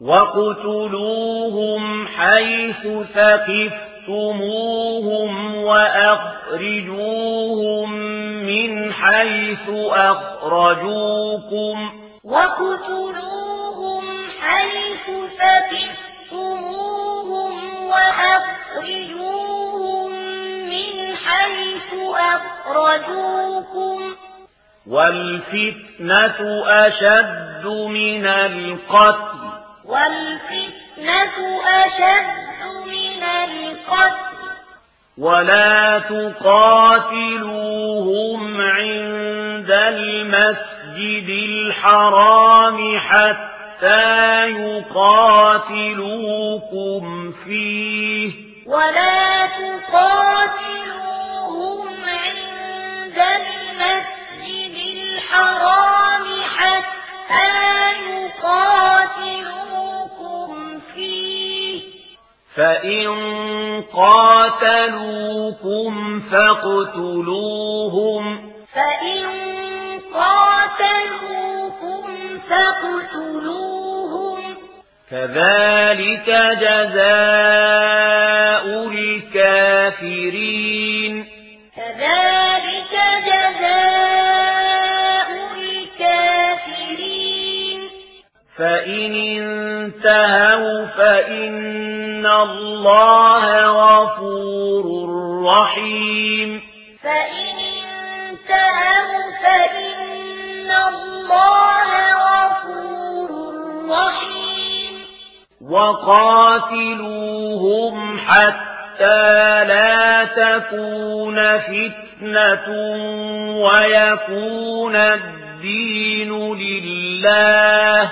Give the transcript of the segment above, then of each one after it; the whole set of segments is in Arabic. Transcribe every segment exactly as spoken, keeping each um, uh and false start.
وَاقْتُلُوهُمْ حَيْثُ ثَقِفْتُمُوهُمْ وَأَخْرِجُوهُمْ مِنْ حَيْثُ أَخْرَجُوكُمْ وَاقْتُلُوهُمْ حَيْثُ ثَقِفْتُمُوهُمْ وَأَخْرِجُوهُمْ مِنْ حَيْثُ أَخْرَجُوكُمْ وَالْفِتْنَةُ أَشَدُّ مِنَ الْقَتْلِ وَالْفِتْنَةُ أَشَدُّ مِنَ الْقَتْلِ وَلَا تُقَاتِلُوهُمْ عِندَ الْمَسْجِدِ الْحَرَامِ حَتَّى يُقَاتِلُوكُمْ فِيهِ وَلَا تُقَاتِلُوهُمْ عِندَ الْمَسْجِدِ الْحَرَامِ حَتَّى يُقَاتِلُوكُمْ فِيهِ فَإِن قَاتَلُوكُمْ فَاقْتُلُوهُمْ فَإِن قَاتَلُوكُمْ فَاقْتُلُوهُمْ كَذَلِكَ جَزَاءُ الْكَافِرِينَ كَذَلِكَ جَزَاءُ الْكَافِرِينَ فَإِنِ انتهوا فَإِنَّ اللَّهَ غَفُورٌ رَّحِيمٌ فَإِنِ انتهوا فَإِنَّ اللَّهَ غَفُورٌ رَّحِيمٌ وَقَاتِلُوهُمْ حَتَّى لَا تَكُونَ فِتْنَةٌ وَيَكُونَ الدِّينُ لِلَّهِ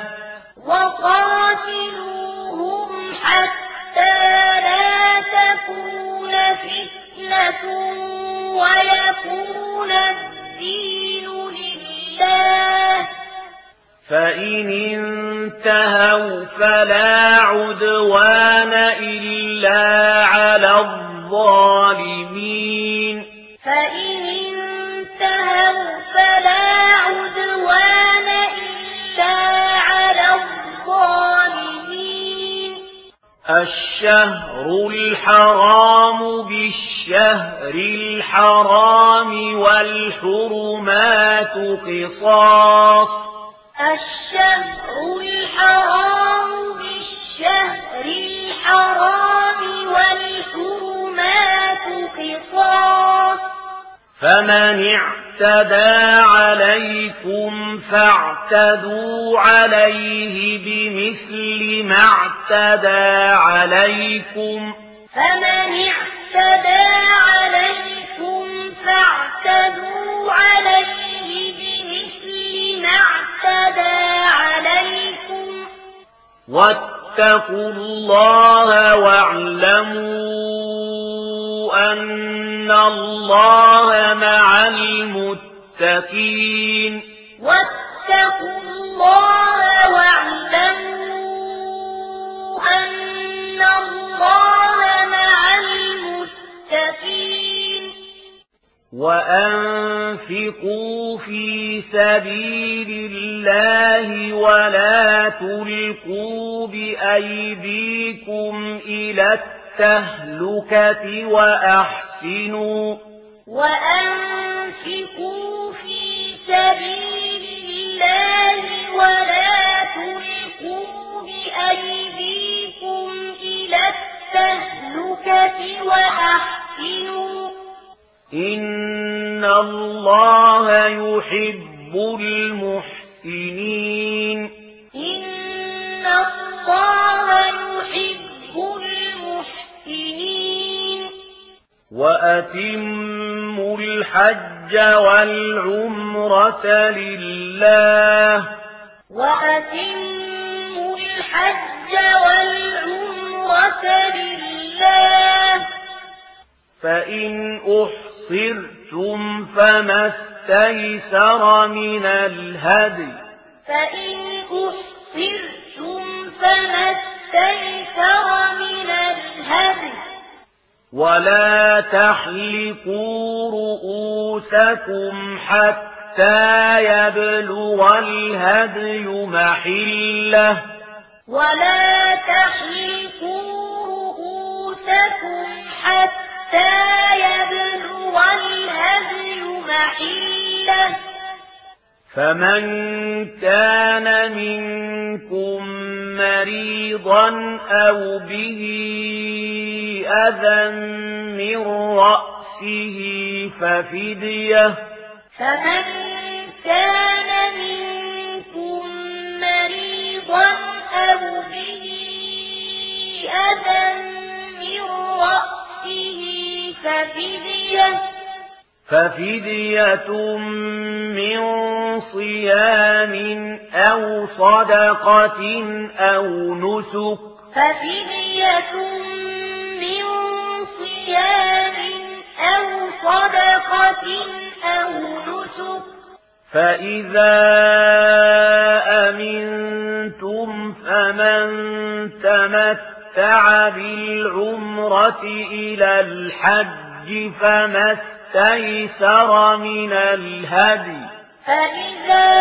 وَقَاتِلُوهُمْ حَتَّى لَا تَكُونَ فِتْنَةٌ وَيَكُونَ الدِّينُ لِلَّهِ فَإِنِ انتهوا فَلَا عُدْوَانَ إِلَّا عَلَى الظَّالِمِينَ فَإِنِ انتهوا فَلَا عُدْوَانَ إِلَّا على الظَّالِمِينَ الشهر الحرام بالشهر الحرام والحرمات قصاص الشهر الحرام بالشهر الحرام والحرمات قصاص فمن اعتدى عليكم فاعتدوا عليه بمثل ما اعتدى عليكم فمن اعتدى عليكم فاعتدوا عليه بمثل ما اعتدى عليكم واتقوا الله واعلموا أن الله مع المتقين واتقوا الله واعلموا أن الله مع المتقين وأنفقوا في سبيل الله ولا تلقوا بأيديكم إلى التهلكة وأحسنوا وأنفقوا في سبيل الله ولا تلقوا بأيديكم إلى التهلكة وأحسنوا إن الله يحب المحسنين إن الله يحب المحسنين وأتموا الحج والعمرة لله وأتموا الحج والعمرة لله فإن أحصرتم فما استيسر من الهدي فإن أحصرتم فما استيسر من الهدي ولا تحلقوا رؤوسكم حتى يبلغ الهدي محله ولا تحلقوا رؤوسكم حتى يبلغ الهدي محله فمن كان منكم مريضا أو به أذى من رأسه ففدية فمن كان منكم مريضا أو به أذى من رأسه ففدية ففدية من صيام أو صدقة أو نسك ففدية من صيام أو صدقة أو نسك فإذا أمنتم فمن تمتع بالعمرة إلى الحج فما استيسر من الهدي فإذا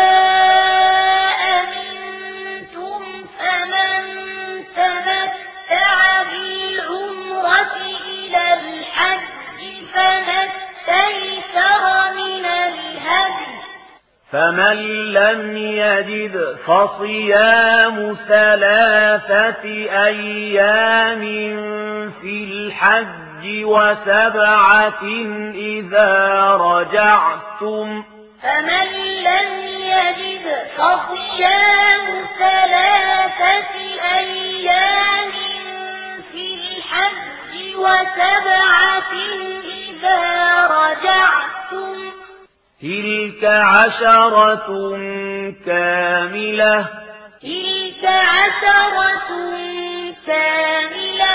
أمنتم فمن تمتع بالعمرة إلى الحج فما استيسر من الهدي فمن لم يجد فصيام ثلاثة أيام في الحج وسبعة إذا رجعتم فمن لم يجد فصيام ثلاثة أيام في الحج وسبعة إذا رجعتم تلك عشرة كاملة تلك عشرة كاملة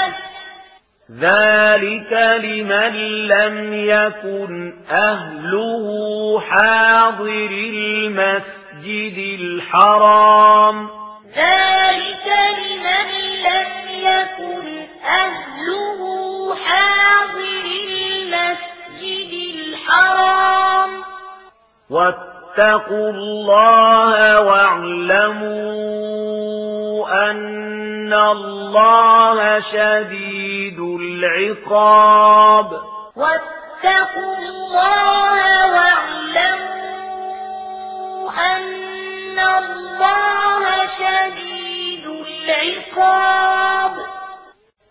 ذلك لمن لم يكن أهله حاضر المسجد الحرام ذلك لمن لم يكن أهله حاضر المسجد الحرام واتقوا الله واعلموا أن الله شديد العقاب واتقوا الله واعلموا أن الله شديد العقاب